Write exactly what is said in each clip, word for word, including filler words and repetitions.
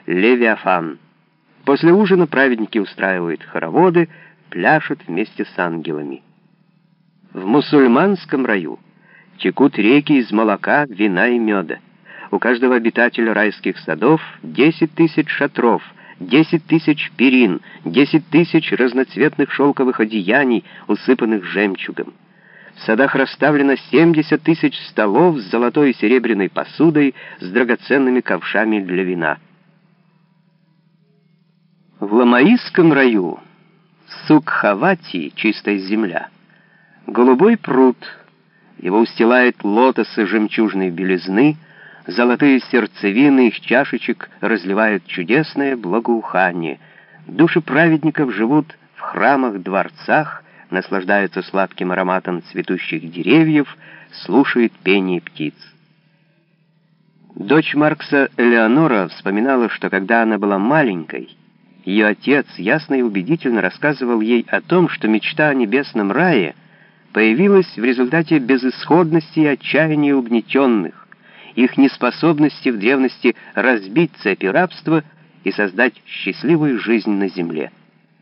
«Левиафан». После ужина праведники устраивают хороводы, пляшут вместе с ангелами. В мусульманском раю текут реки из молока, вина и меда. У каждого обитателя райских садов десять тысяч шатров, десять тысяч перин, десять тысяч разноцветных шелковых одеяний, усыпанных жемчугом. В садах расставлено семьдесят тысяч столов с золотой и серебряной посудой, с драгоценными ковшами для вина. В ламаистском раю, Сукхавати, чистая земля, голубой пруд, его устилает лотосы жемчужной белизны, золотые сердцевины их чашечек разливают чудесное благоухание. Души праведников живут в храмах-дворцах, наслаждаются сладким ароматом цветущих деревьев, слушают пение птиц. Дочь Маркса Элеонора вспоминала, что когда она была маленькой, ее отец ясно и убедительно рассказывал ей о том, что мечта о небесном рае появилась в результате безысходности и отчаяния угнетенных, их неспособности в древности разбить цепи рабства и создать счастливую жизнь на земле.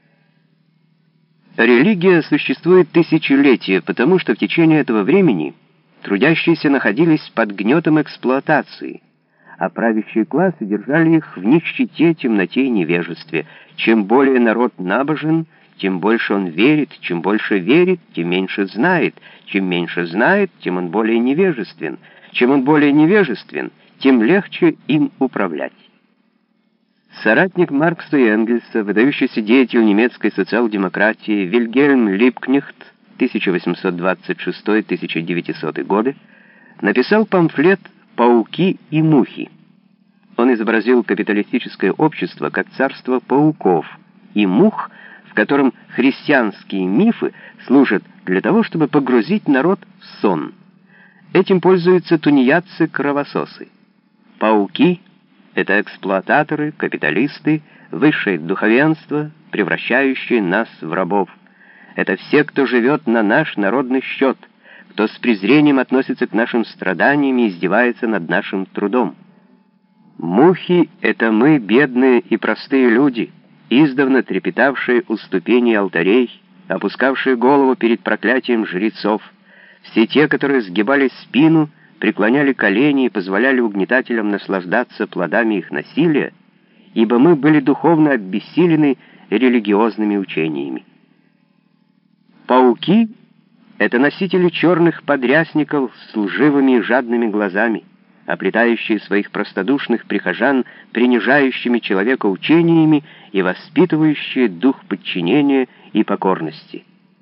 Религия существует тысячелетия, потому что в течение этого времени трудящиеся находились под гнетом эксплуатации, а правящие классы держали их в нищете, темноте и невежестве. Чем более народ набожен, тем больше он верит, чем больше верит, тем меньше знает, чем меньше знает, тем он более невежествен, чем он более невежествен, тем легче им управлять. Соратник Маркса и Энгельса, выдающийся деятель немецкой социал-демократии Вильгельм Либкнехт тысяча восемьсот двадцать шестой — тысяча девятисотый годы, написал памфлет «Пауки и мухи». Он изобразил капиталистическое общество как царство пауков и мух, в котором христианские мифы служат для того, чтобы погрузить народ в сон. Этим пользуются тунеядцы-кровососы. Пауки — это эксплуататоры, капиталисты, высшее духовенство, превращающее нас в рабов. Это все, кто живет на наш народный счет, кто с презрением относится к нашим страданиям и издевается над нашим трудом. Мухи — это мы, бедные и простые люди, издавна трепетавшие у ступеней алтарей, опускавшие голову перед проклятием жрецов, все те, которые сгибали спину, преклоняли колени и позволяли угнетателям наслаждаться плодами их насилия, ибо мы были духовно обессилены религиозными учениями. Пауки — это носители черных подрясников с лживыми и жадными глазами, оплетающие своих простодушных прихожан принижающими человека учениями и воспитывающие дух подчинения и покорности.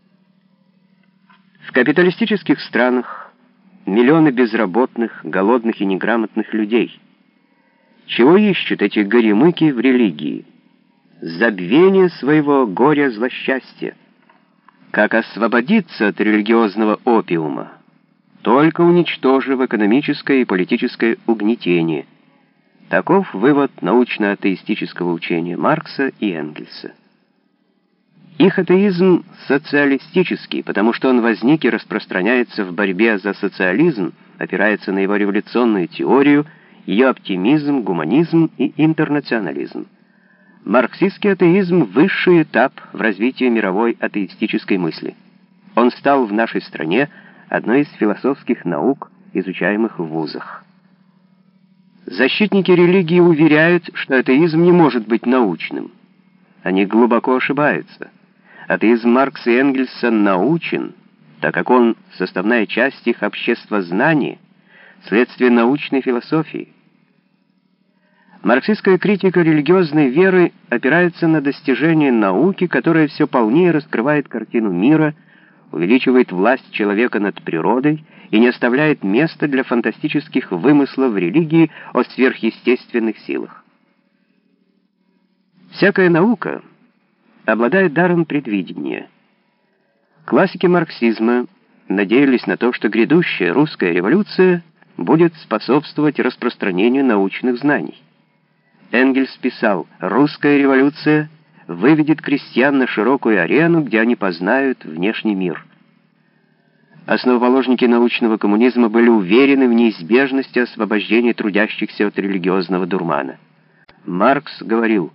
В капиталистических странах миллионы безработных, голодных и неграмотных людей. Чего ищут эти горемыки в религии? Забвение своего горя-злосчастья. Как освободиться от религиозного опиума? Только уничтожив экономическое и политическое угнетение. Таков вывод научно-атеистического учения Маркса и Энгельса. Их атеизм социалистический, потому что он возник и распространяется в борьбе за социализм, опирается на его революционную теорию, ее оптимизм, гуманизм и интернационализм. Марксистский атеизм — высший этап в развитии мировой атеистической мысли. Он стал в нашей стране одной из философских наук, изучаемых в вузах. Защитники религии уверяют, что атеизм не может быть научным. Они глубоко ошибаются. Атеизм Маркса и Энгельса научен, так как он — составная часть их обществознания, следствие научной философии. Марксистская критика религиозной веры опирается на достижение науки, которая все полнее раскрывает картину мира, увеличивает власть человека над природой и не оставляет места для фантастических вымыслов в религии о сверхъестественных силах. Всякая наука обладает даром предвидения. Классики марксизма надеялись на то, что грядущая русская революция будет способствовать распространению научных знаний. Энгельс писал: «Русская революция выведет крестьян на широкую арену, где они познают внешний мир». Основоположники научного коммунизма были уверены в неизбежности освобождения трудящихся от религиозного дурмана. Маркс говорил: